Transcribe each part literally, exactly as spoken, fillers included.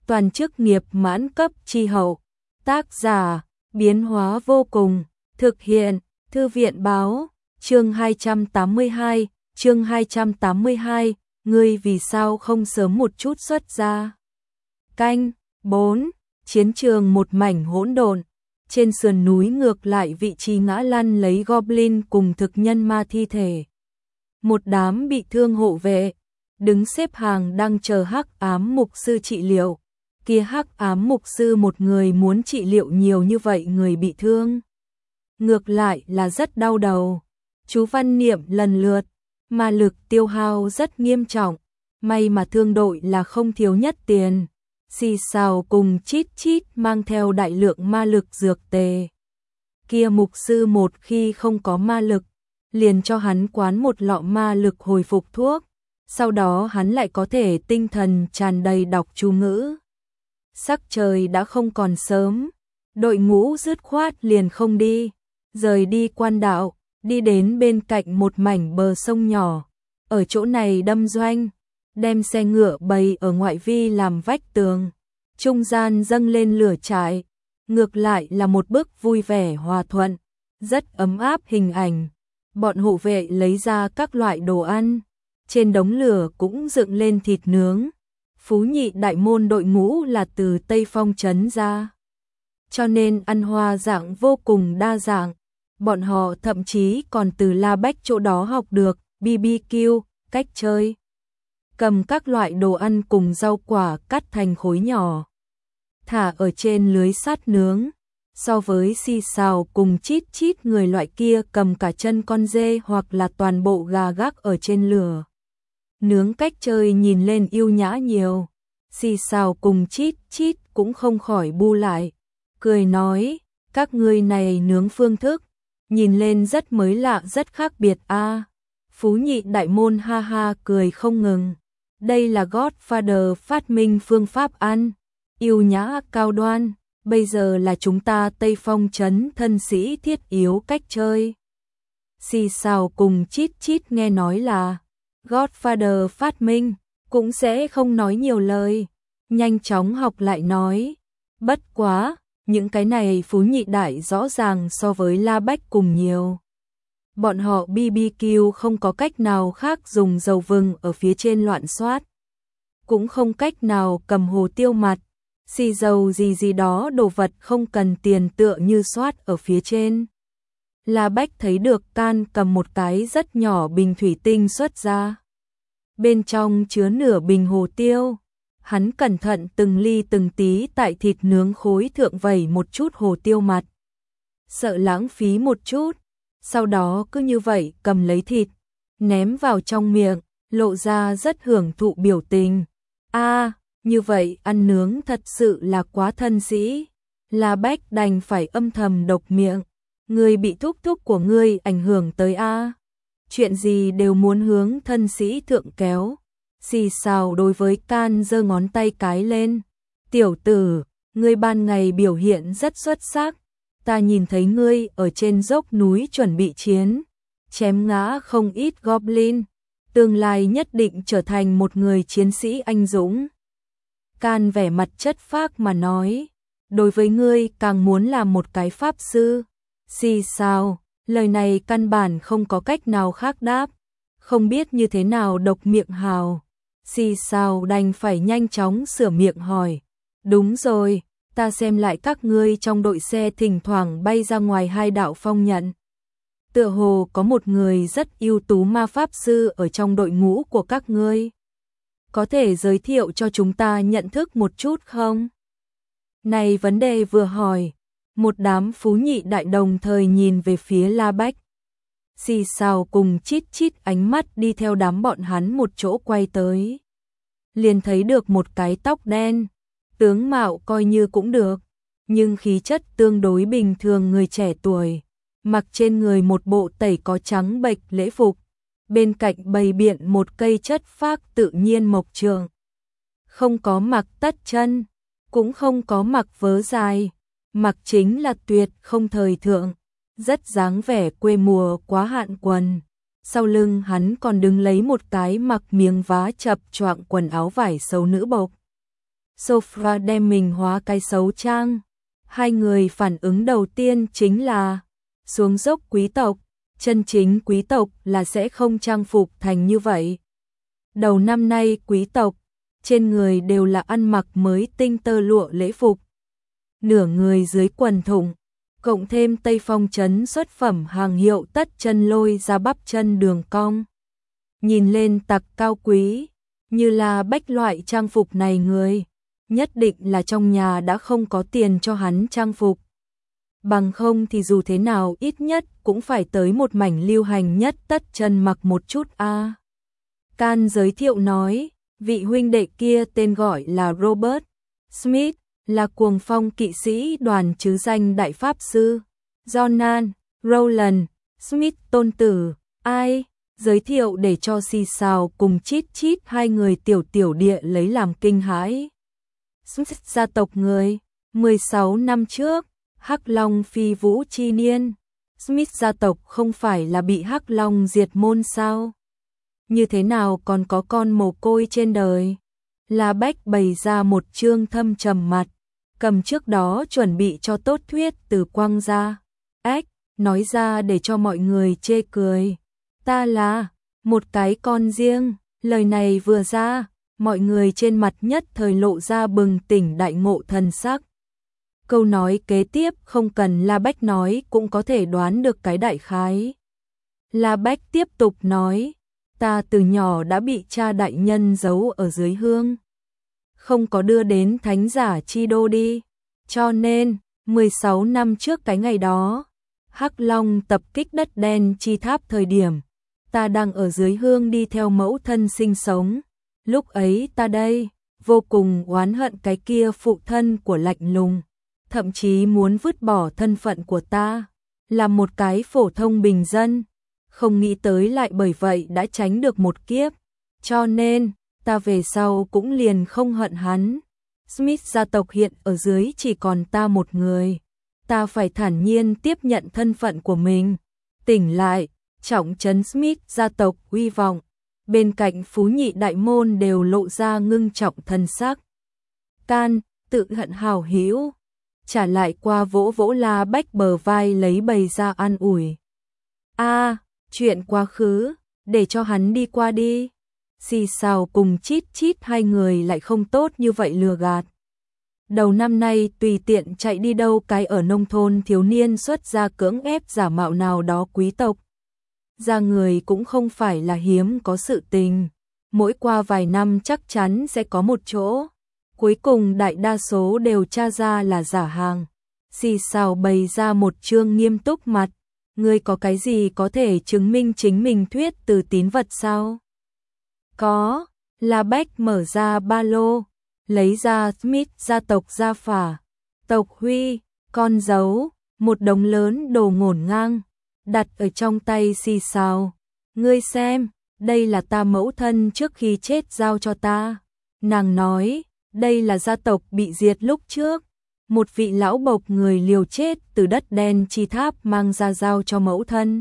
toàn chức nghiệp mãn cấp chi hậu. Tác giả, biến hóa vô cùng, thực hiện, Thư viện báo, chương hai trăm tám mươi hai, chương hai trăm tám mươi hai, ngươi vì sao không sớm một chút xuất ra. Canh, bốn, chiến trường một mảnh hỗn độn, trên sườn núi ngược lại vị trí ngã lăn lấy goblin cùng thực nhân ma thi thể. Một đám bị thương hộ vệ, đứng xếp hàng đang chờ hắc ám mục sư trị liệu. Kia hắc ám mục sư một người muốn trị liệu nhiều như vậy người bị thương. Ngược lại là rất đau đầu. Chú văn niệm lần lượt, ma lực tiêu hao rất nghiêm trọng. May mà thương đội là không thiếu nhất tiền. Xì xào cùng chít chít mang theo đại lượng ma lực dược tề. Kia mục sư một khi không có ma lực, liền cho hắn quán một lọ ma lực hồi phục thuốc. Sau đó hắn lại có thể tinh thần tràn đầy đọc chú ngữ. Sắc trời đã không còn sớm, đội ngũ dứt khoát liền không đi, rời đi quan đạo, đi đến bên cạnh một mảnh bờ sông nhỏ, ở chỗ này đâm doanh, đem xe ngựa bày ở ngoại vi làm vách tường, trung gian dâng lên lửa trại, ngược lại là một bức vui vẻ hòa thuận, rất ấm áp hình ảnh. Bọn hộ vệ lấy ra các loại đồ ăn, trên đống lửa cũng dựng lên thịt nướng. Phú Nhị đại môn đội ngũ là từ Tây Phong trấn ra, cho nên ăn hoa dạng vô cùng đa dạng. Bọn họ thậm chí còn từ La Bách chỗ đó học được bê bê kiu, cách chơi. Cầm các loại đồ ăn cùng rau quả cắt thành khối nhỏ, thả ở trên lưới sắt nướng. So với xì xào cùng chít chít người loại kia cầm cả chân con dê hoặc là toàn bộ gà gác ở trên lửa. Nướng cách chơi nhìn lên yêu nhã nhiều. Xì xào cùng chít chít cũng không khỏi bu lại, cười nói, các ngươi này nướng phương thức, nhìn lên rất mới lạ rất khác biệt a. À. Phú Nhị đại môn ha ha cười không ngừng. Đây là Godfather phát minh phương pháp ăn, yêu nhã cao đoan, bây giờ là chúng ta Tây Phong trấn thân sĩ thiết yếu cách chơi. Xì xào cùng chít chít nghe nói là Godfather phát minh, cũng sẽ không nói nhiều lời, nhanh chóng học lại nói. Bất quá, những cái này Phú Nhị đại rõ ràng so với La Bách cùng nhiều. Bọn họ bê bê kiu không có cách nào khác dùng dầu vừng ở phía trên loạn xoát, cũng không cách nào cầm hồ tiêu mặt, xì dầu gì gì đó đồ vật không cần tiền tựa như xoát ở phía trên. La Bách thấy được Can cầm một cái rất nhỏ bình thủy tinh xuất ra. Bên trong chứa nửa bình hồ tiêu. Hắn cẩn thận từng ly từng tí tại thịt nướng khối thượng vẩy một chút hồ tiêu mặt. Sợ lãng phí một chút. Sau đó cứ như vậy cầm lấy thịt, ném vào trong miệng, lộ ra rất hưởng thụ biểu tình. A, à, như vậy ăn nướng thật sự là quá thân sĩ. La Bách đành phải âm thầm độc miệng. Ngươi bị thúc thúc của ngươi ảnh hưởng tới a. À. Chuyện gì đều muốn hướng thân sĩ thượng kéo. Xì xào đối với Can giơ ngón tay cái lên. Tiểu tử, ngươi ban ngày biểu hiện rất xuất sắc. Ta nhìn thấy ngươi ở trên dốc núi chuẩn bị chiến, chém ngã không ít goblin. Tương lai nhất định trở thành một người chiến sĩ anh dũng. Can vẻ mặt chất phác mà nói. Đối với ngươi càng muốn làm một cái pháp sư. Xì xào, lời này căn bản không có cách nào khác đáp. Không biết như thế nào độc miệng hào. Xì xào đành phải nhanh chóng sửa miệng hỏi. Đúng rồi, ta xem lại các ngươi trong đội xe thỉnh thoảng bay ra ngoài hai đạo phong nhận. Tựa hồ có một người rất ưu tú ma pháp sư ở trong đội ngũ của các ngươi. Có thể giới thiệu cho chúng ta nhận thức một chút không? Này vấn đề vừa hỏi, một đám Phú Nhị đại đồng thời nhìn về phía La Bách. Xì xào cùng chít chít ánh mắt đi theo đám bọn hắn một chỗ quay tới. Liền thấy được một cái tóc đen, tướng mạo coi như cũng được, nhưng khí chất tương đối bình thường người trẻ tuổi, mặc trên người một bộ tẩy có trắng bệch lễ phục, bên cạnh bày biện một cây chất phác tự nhiên mộc trường. Không có mặc tất chân, cũng không có mặc vớ dài, mặc chính là tuyệt không thời thượng, rất dáng vẻ quê mùa quá hạn quần. Sau lưng hắn còn đứng lấy một cái mặc miếng vá chập choạng quần áo vải xấu nữ bộc. Sophia đem mình hóa cái xấu trang. Hai người phản ứng đầu tiên chính là xuống dốc quý tộc, chân chính quý tộc là sẽ không trang phục thành như vậy. Đầu năm nay quý tộc, trên người đều là ăn mặc mới tinh tơ lụa lễ phục. Nửa người dưới quần thủng, cộng thêm Tây Phong trấn xuất phẩm hàng hiệu tất chân lôi ra bắp chân đường cong. Nhìn lên tặc cao quý, như là Bách loại trang phục này người, nhất định là trong nhà đã không có tiền cho hắn trang phục. Bằng không thì dù thế nào ít nhất cũng phải tới một mảnh lưu hành nhất tất chân mặc một chút a. À. Can giới thiệu nói, vị huynh đệ kia tên gọi là Robert Smith, là cuồng phong kỵ sĩ đoàn chứ danh đại pháp sư. Jonan, Roland, Smith tôn tử, ai, giới thiệu để cho xì xào cùng chít chít hai người tiểu tiểu địa lấy làm kinh hãi. Smith gia tộc người, mười sáu năm trước, Hắc Long phi vũ chi niên. Smith gia tộc không phải là bị Hắc Long diệt môn sao? Như thế nào còn có con mồ côi trên đời? La Bách bày ra một trương thâm trầm mặt, cầm trước đó chuẩn bị cho tốt thuyết từ quăng ra. Ếch, nói ra để cho mọi người chê cười. Ta là một cái con riêng, lời này vừa ra, mọi người trên mặt nhất thời lộ ra bừng tỉnh đại ngộ thần sắc. Câu nói kế tiếp không cần La Bách nói cũng có thể đoán được cái đại khái. La Bách tiếp tục nói, ta từ nhỏ đã bị cha đại nhân giấu ở dưới hương, không có đưa đến thánh giả chi đô đi, cho nên mười sáu năm trước cái ngày đó, Hắc Long tập kích đất đen chi tháp thời điểm, ta đang ở dưới hương đi theo mẫu thân sinh sống. Lúc ấy ta đây, vô cùng oán hận cái kia phụ thân của lạnh lùng, thậm chí muốn vứt bỏ thân phận của ta, làm một cái phổ thông bình dân, không nghĩ tới lại bởi vậy đã tránh được một kiếp, cho nên, ta về sau cũng liền không hận hắn. Smith gia tộc hiện ở dưới chỉ còn ta một người, ta phải thản nhiên tiếp nhận thân phận của mình, tỉnh lại, trọng trấn Smith gia tộc uy vọng. Bên cạnh phú nhị đại môn đều lộ ra ngưng trọng thân sắc. Can, tự hận hào hữu, trả lại qua vỗ vỗ La Bách bờ vai lấy bày ra an ủi. A, à, chuyện quá khứ, để cho hắn đi qua đi. Xì xào cùng chít chít hai người lại không tốt như vậy lừa gạt. Đầu năm nay tùy tiện chạy đi đâu cái ở nông thôn thiếu niên xuất ra cưỡng ép giả mạo nào đó quý tộc. Ra người cũng không phải là hiếm có sự tình, mỗi qua vài năm chắc chắn sẽ có một chỗ, cuối cùng đại đa số đều tra ra là giả hàng. Xì xào bày ra một trương nghiêm túc mặt, ngươi có cái gì có thể chứng minh chính mình thuyết từ tín vật sao? Có, La Bách mở ra ba lô, lấy ra Smith gia tộc gia phả, tộc huy, con dấu, một đống lớn đồ ngổn ngang, đặt ở trong tay xì xào. Ngươi xem, đây là ta mẫu thân trước khi chết giao cho ta. Nàng nói, đây là gia tộc bị diệt lúc trước. Một vị lão bộc người liều chết từ đất đen chi tháp mang ra giao cho mẫu thân.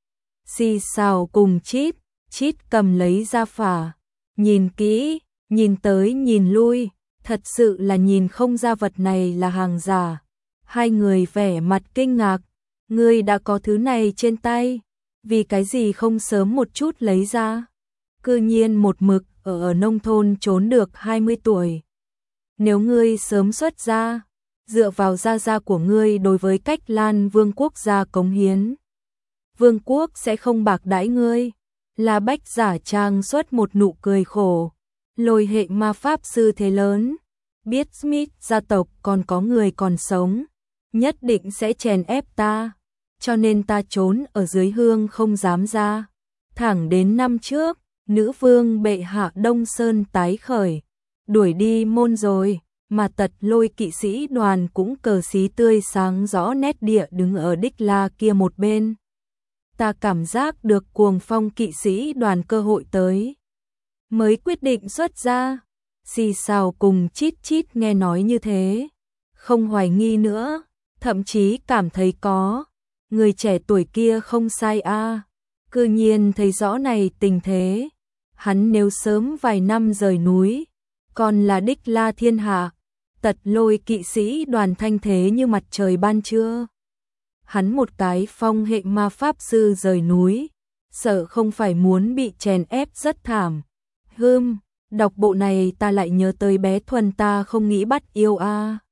Xì xào cùng chít, chít cầm lấy ra phả. Nhìn kỹ, nhìn tới nhìn lui, thật sự là nhìn không ra vật này là hàng giả. Hai người vẻ mặt kinh ngạc. Ngươi đã có thứ này trên tay, vì cái gì không sớm một chút lấy ra? Cư nhiên một mực ở, ở nông thôn trốn được hai mươi tuổi. Nếu ngươi sớm xuất ra, dựa vào gia gia của ngươi đối với cách Lan Vương quốc gia cống hiến, Vương quốc sẽ không bạc đãi ngươi. La Bách giả trang xuất một nụ cười khổ, lôi hệ ma pháp sư thế lớn, biết Smith gia tộc còn có người còn sống, nhất định sẽ chèn ép ta. Cho nên ta trốn ở dưới hương không dám ra. Thẳng đến năm trước, nữ vương bệ hạ Đông Sơn tái khởi, đuổi đi môn rồi, mà tật lôi kỵ sĩ đoàn cũng cờ xí tươi sáng rõ nét địa đứng ở đích la kia một bên. Ta cảm giác được cuồng phong kỵ sĩ đoàn cơ hội tới, mới quyết định xuất ra. Xì xào cùng chít chít nghe nói như thế, không hoài nghi nữa, thậm chí cảm thấy có. Người trẻ tuổi kia không sai a, à. Cư nhiên thấy rõ này tình thế, hắn nếu sớm vài năm rời núi, còn là đích la thiên hạ, tật lôi kỵ sĩ đoàn thanh thế như mặt trời ban trưa. Hắn một cái phong hệ ma pháp sư rời núi, sợ không phải muốn bị chèn ép rất thảm. Hưm, đọc bộ này ta lại nhớ tới bé Thuần ta không nghĩ bắt yêu a.